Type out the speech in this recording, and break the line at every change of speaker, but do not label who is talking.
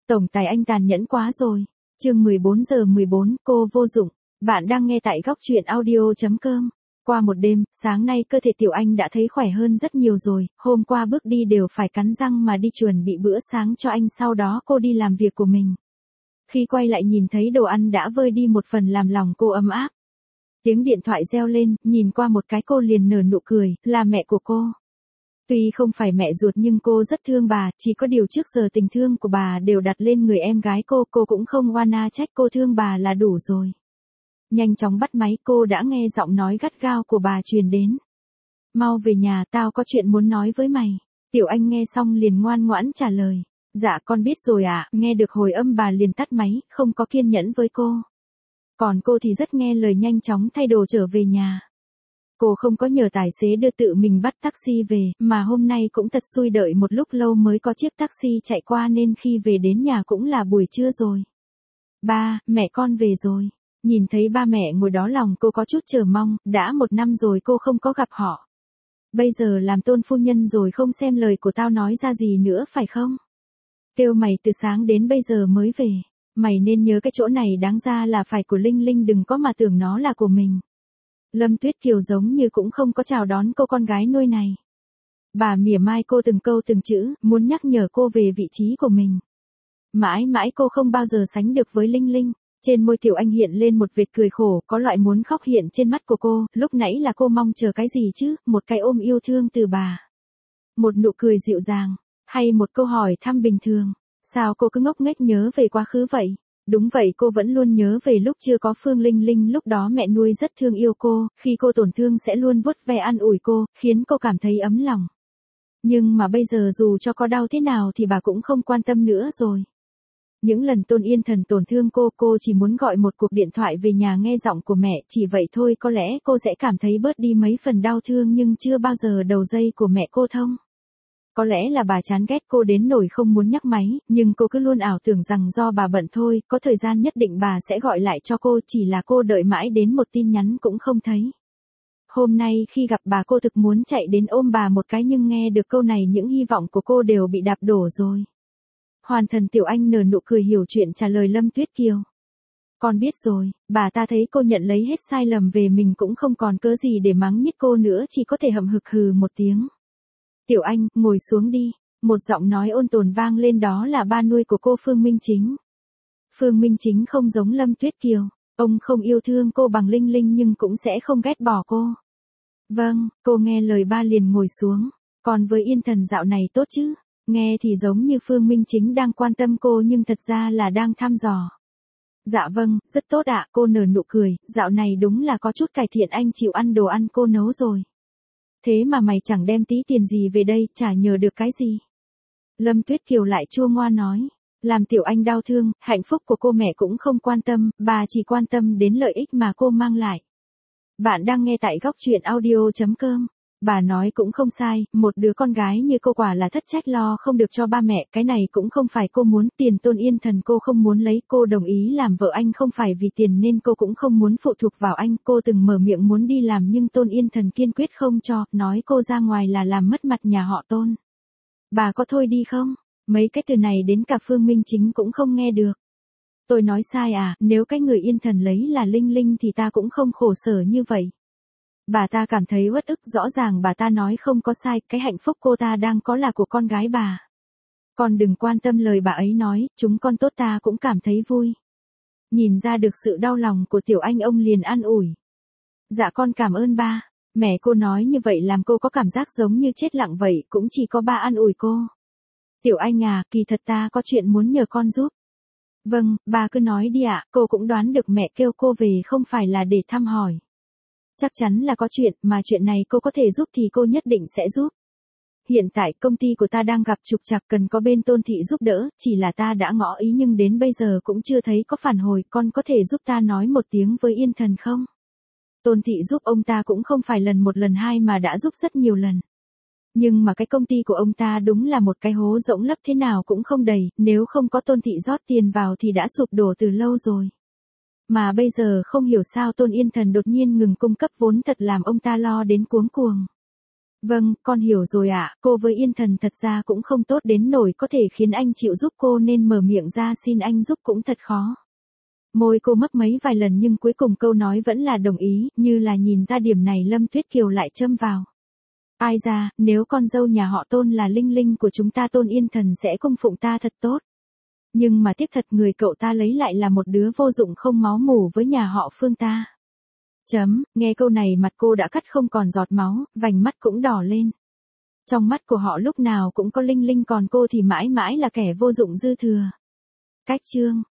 Tổng tài anh tàn nhẫn quá rồi. Chương 14:14, cô vô dụng. Bạn đang nghe tại góc truyện audio.com. Qua một đêm, sáng nay cơ thể Tiểu Anh đã thấy khỏe hơn rất nhiều rồi, hôm qua bước đi đều phải cắn răng mà đi chuẩn bị bữa sáng cho anh, sau đó cô đi làm việc của mình. Khi quay lại nhìn thấy đồ ăn đã vơi đi một phần làm lòng cô ấm áp. Tiếng điện thoại reo lên, nhìn qua một cái cô liền nở nụ cười, là mẹ của cô. Tuy không phải mẹ ruột nhưng cô rất thương bà, chỉ có điều trước giờ tình thương của bà đều đặt lên người em gái cô cũng không oan trách cô thương bà là đủ rồi. Nhanh chóng bắt máy, cô đã nghe giọng nói gắt gao của bà truyền đến. Mau về nhà, tao có chuyện muốn nói với mày. Tiểu Anh nghe xong liền ngoan ngoãn trả lời. Dạ con biết rồi ạ. Nghe được hồi âm bà liền tắt máy, không có kiên nhẫn với cô. Còn cô thì rất nghe lời, nhanh chóng thay đồ trở về nhà. Cô không có nhờ tài xế đưa, tự mình bắt taxi về, mà hôm nay cũng thật xui, đợi một lúc lâu mới có chiếc taxi chạy qua nên khi về đến nhà cũng là buổi trưa rồi. Ba, mẹ con về rồi. Nhìn thấy ba mẹ ngồi đó lòng cô có chút chờ mong, đã 1 năm rồi cô không có gặp họ. Bây giờ làm tôn phu nhân rồi không xem lời của tao nói ra gì nữa phải không? Kêu mày từ sáng đến bây giờ mới về. Mày nên nhớ cái chỗ này đáng ra là phải của Linh Linh, đừng có mà tưởng nó là của mình. Lâm Tuyết Kiều giống như cũng không có chào đón cô con gái nuôi này. Bà mỉa mai cô từng câu từng chữ, muốn nhắc nhở cô về vị trí của mình. Mãi mãi cô không bao giờ sánh được với Linh Linh. Trên môi Tiểu Anh hiện lên một vệt cười khổ, có loại muốn khóc hiện trên mắt của cô. Lúc nãy là cô mong chờ cái gì chứ? Một cái ôm yêu thương từ bà, một nụ cười dịu dàng, hay một câu hỏi thăm bình thường? Sao cô cứ ngốc nghếch nhớ về quá khứ vậy? Đúng vậy, cô vẫn luôn nhớ về lúc chưa có Phương Linh Linh, lúc đó mẹ nuôi rất thương yêu cô, khi cô tổn thương sẽ luôn vuốt ve an ủi cô, khiến cô cảm thấy ấm lòng. Nhưng mà bây giờ dù cho có đau thế nào thì bà cũng không quan tâm nữa rồi. Những lần Tôn Yên Thần tổn thương cô chỉ muốn gọi một cuộc điện thoại về nhà nghe giọng của mẹ, chỉ vậy thôi có lẽ cô sẽ cảm thấy bớt đi mấy phần đau thương, nhưng chưa bao giờ đầu dây của mẹ cô thông. Có lẽ là bà chán ghét cô đến nỗi không muốn nhấc máy, nhưng cô cứ luôn ảo tưởng rằng do bà bận thôi, có thời gian nhất định bà sẽ gọi lại cho cô, chỉ là cô đợi mãi đến một tin nhắn cũng không thấy. Hôm nay khi gặp bà cô thực muốn chạy đến ôm bà một cái, nhưng nghe được câu này những hy vọng của cô đều bị đạp đổ rồi. Hoàn thần Tiểu Anh nở nụ cười hiểu chuyện trả lời Lâm Tuyết Kiều. Con biết rồi, bà ta thấy cô nhận lấy hết sai lầm về mình cũng không còn cớ gì để mắng nhiếc cô nữa, chỉ có thể hậm hực hừ một tiếng. Tiểu Anh, ngồi xuống đi. Một giọng nói ôn tồn vang lên, đó là ba nuôi của cô, Phương Minh Chính. Phương Minh Chính không giống Lâm Tuyết Kiều. Ông không yêu thương cô bằng Linh Linh nhưng cũng sẽ không ghét bỏ cô. Vâng, cô nghe lời ba liền ngồi xuống. Còn với Yên Thần dạo này tốt chứ? Nghe thì giống như Phương Minh Chính đang quan tâm cô nhưng thật ra là đang thăm dò. Dạ vâng, rất tốt ạ, cô nở nụ cười, dạo này đúng là có chút cải thiện, anh chịu ăn đồ ăn cô nấu rồi. Thế mà mày chẳng đem tí tiền gì về đây, chả nhờ được cái gì. Lâm Tuyết Kiều lại chua ngoa nói, làm Tiểu Anh đau thương, hạnh phúc của cô mẹ cũng không quan tâm, bà chỉ quan tâm đến lợi ích mà cô mang lại. Bạn đang nghe tại góc truyện audio.com. Bà nói cũng không sai, một đứa con gái như cô quả là thất trách lo không được cho ba mẹ, cái này cũng không phải cô muốn, tiền Tôn Yên Thần cô không muốn lấy, cô đồng ý làm vợ anh không phải vì tiền nên cô cũng không muốn phụ thuộc vào anh, cô từng mở miệng muốn đi làm nhưng Tôn Yên Thần kiên quyết không cho, nói cô ra ngoài là làm mất mặt nhà họ Tôn. Bà có thôi đi không? Mấy cái từ này đến cả Phương Minh Chính cũng không nghe được. Tôi nói sai à, nếu cái người Yên Thần lấy là Linh Linh thì ta cũng không khổ sở như vậy. Bà ta cảm thấy uất ức, rõ ràng bà ta nói không có sai, cái hạnh phúc cô ta đang có là của con gái bà. Con đừng quan tâm lời bà ấy nói, chúng con tốt ta cũng cảm thấy vui. Nhìn ra được sự đau lòng của Tiểu Anh, ông liền an ủi. Dạ con cảm ơn ba. Mẹ cô nói như vậy làm cô có cảm giác giống như chết lặng vậy, cũng chỉ có ba an ủi cô. Tiểu Anh à, kỳ thật ta có chuyện muốn nhờ con giúp. Vâng, ba cứ nói đi ạ, cô cũng đoán được mẹ kêu cô về không phải là để thăm hỏi. Chắc chắn là có chuyện, mà chuyện này cô có thể giúp thì cô nhất định sẽ giúp. Hiện tại công ty của ta đang gặp trục trặc, cần có bên Tôn thị giúp đỡ, chỉ là ta đã ngỏ ý nhưng đến bây giờ cũng chưa thấy có phản hồi, con có thể giúp ta nói một tiếng với Yên Thần không? Tôn thị giúp ông ta cũng không phải lần một lần hai mà đã giúp rất nhiều lần. Nhưng mà cái công ty của ông ta đúng là một cái hố rỗng, lấp thế nào cũng không đầy, nếu không có Tôn thị rót tiền vào thì đã sụp đổ từ lâu rồi. Mà bây giờ không hiểu sao Tôn Yên Thần đột nhiên ngừng cung cấp vốn, thật làm ông ta lo đến cuống cuồng. Vâng, con hiểu rồi ạ, cô với Yên Thần thật ra cũng không tốt đến nỗi có thể khiến anh chịu giúp cô nên mở miệng ra xin anh giúp cũng thật khó. Môi cô mấp mấy vài lần nhưng cuối cùng câu nói vẫn là đồng ý, như là nhìn ra điểm này Lâm Tuyết Kiều lại châm vào. Ai ra, nếu con dâu nhà họ Tôn là Linh Linh của chúng ta Tôn Yên Thần sẽ cung phụng ta thật tốt. Nhưng mà tiếc thật người cậu ta lấy lại là một đứa vô dụng không máu mủ với nhà họ Phương ta. Nghe câu này mặt cô đã cắt không còn giọt máu, vành mắt cũng đỏ lên. Trong mắt của họ lúc nào cũng có Linh Linh còn cô thì mãi mãi là kẻ vô dụng dư thừa. Cách chương